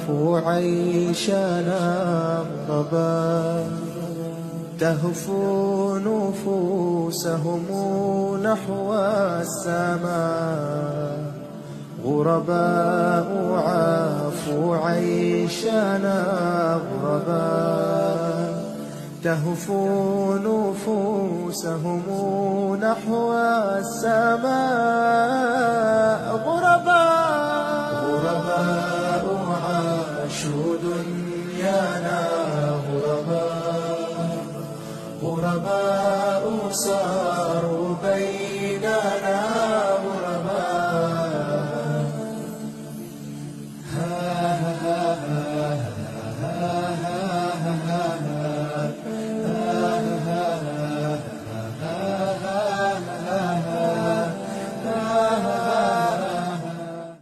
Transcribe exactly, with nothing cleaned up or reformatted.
عافوا عيشنا غرباء، تهفو نفوسهم نحو السماء. غرباء عافوا عيشنا غرباء، تهفو نفوسهم نحو السماء. غرباء غرباء عاشوا دنيانا غرباء، غرباء صاروا